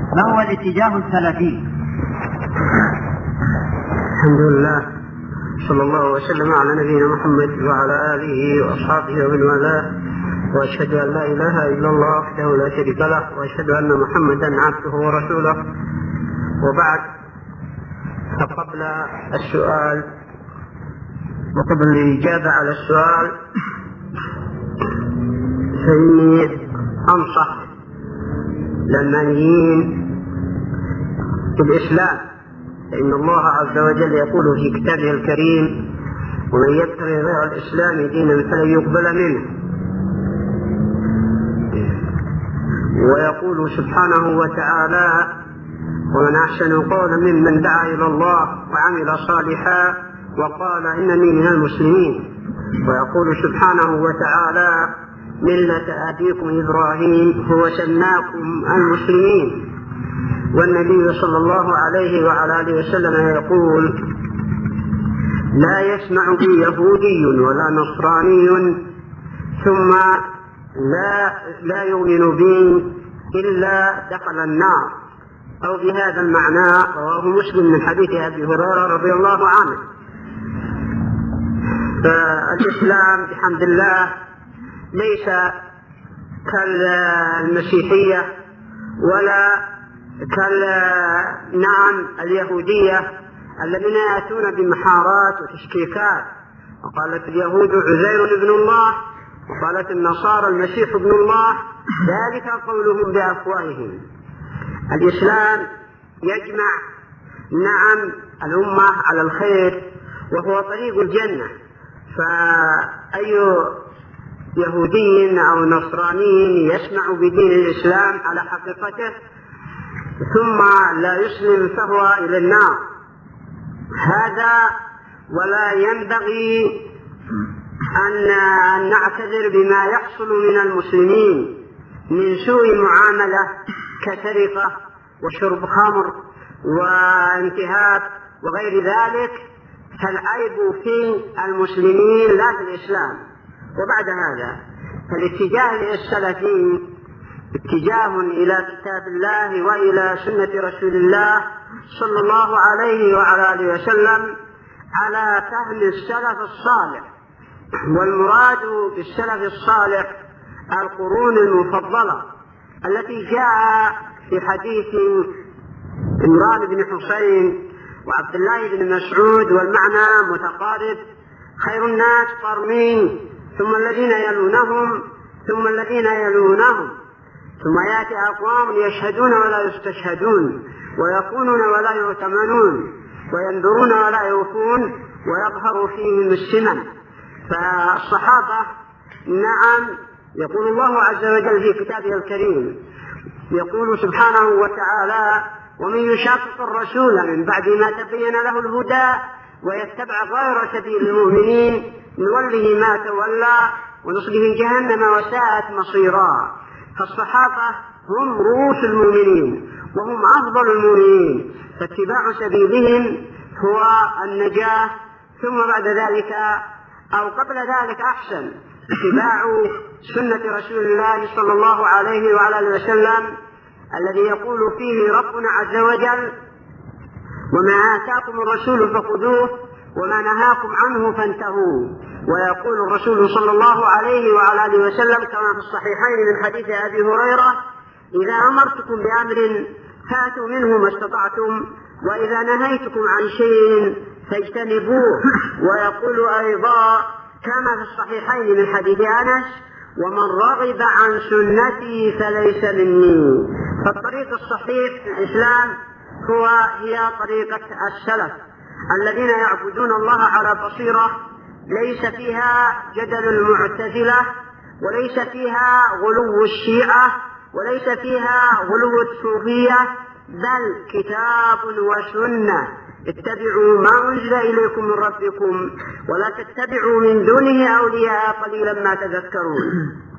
ما هو الاتجاه السلفي؟ الحمد لله، صلى الله وسلم على نبينا محمد وعلى آله وأصحابه ومن والاه، وأشهد أن لا إله إلا الله وحده لا شريك له، وأشهد أن محمدا عبده ورسوله. وبعد، فقبل السؤال وقبل الإجابة على السؤال فإني أنصح للعلمانيين بالإسلام، فإن الله عز وجل يقول في كتابه الكريم: ومن يبتغي غير الإسلام دينا فلن يقبل منه. ويقول سبحانه وتعالى: ومن أحسن قولا ممن دعا إلى الله وعمل صالحا وقال إنني من المسلمين. ويقول سبحانه وتعالى: ملة أبيكم إبراهيم هو سماكم المسلمين. والنبي صلى الله عليه وعلى آله وسلم يقول: لا يسمع بي يهودي ولا نصراني ثم لا يؤمن بي إلا دخل النار، أو بهذا المعنى. رواه مسلم من حديث أبي هريرة رضي الله عنه. فالإسلام بحمد الله ليس كالمسيحية ولا اليهودية الذين يأتون بمحارات وتشكيكات. وقالت اليهود عزير ابن الله، وقالت النصارى المسيح ابن الله، ذلك قولهم بأفواههم. الإسلام يجمع الأمة على الخير، وهو طريق الجنة. فأي يهودي أو نصراني يسمع بدين الإسلام على حقيقته ثم لا يسلم فهو إلى النار. هذا ولا ينبغي أن نعتذر بما يحصل من المسلمين من سوء معاملة كسرقة وشرب خمر وانتهاك وغير ذلك، فالعيب في المسلمين لا في الإسلام. وبعد هذا فالاتجاه السلفي اتجاه إلى كتاب الله وإلى سنة رسول الله صلى الله عليه وعلى آله وسلم على فهم السلف الصالح. والمراد بالسلف الصالح القرون المفضلة التي جاء في حديث عمران بن حسين وعبد الله بن مسعود، والمعنى متقارب: خير الناس قرني ثم الذين يلونهم ثم الذين يلونهم، ثم يأتي أقوام يشهدون ولا يستشهدون، ويخونون ولا يؤتمنون، وينذرون ولا يوفون، ويظهر فيهم السمن. فالصحابة يقول الله عز وجل في كتابه الكريم، يقول سبحانه وتعالى: ومن يشاقق الرسول من بعد ما تبين له الهدى ويتبع غير سبيل المؤمنين نوله ما تولى ونصله جهنم وساءت مصيرا. فالصحابة هم رؤوس المؤمنين وهم أفضل المؤمنين، فاتباع سبيلهم هو النجاة. ثم بعد ذلك أو قبل ذلك أحسن اتباع سنة رسول الله صلى الله عليه وعلى آله وسلم، الذي يقول فيه ربنا عز وجل: وما آتاكم الرسول فخذوه وما نهاكم عنه فانتهوا. ويقول الرسول صلى الله عليه وعلى آله وسلم كما في الصحيحين من حديث أبي هريرة: إذا أمرتكم بأمر فاتوا منه ما استطعتم، وإذا نهيتكم عن شيء فاجتنبوه. ويقول أيضا كما في الصحيحين من حديث أنس: ومن رغب عن سنتي فليس مني. فالطريق الصحيح في الإسلام هي طريقة السلف الذين يعبدون الله على بصيرة، ليس فيها جدل المعتزلة، وليس فيها غلو الشيعة، وليس فيها غلو الصوفية، بل كتاب وسنة. اتبعوا ما أنزل إليكم من ربكم ولا تتبعوا من دونه أولياء قليلا ما تذكرون.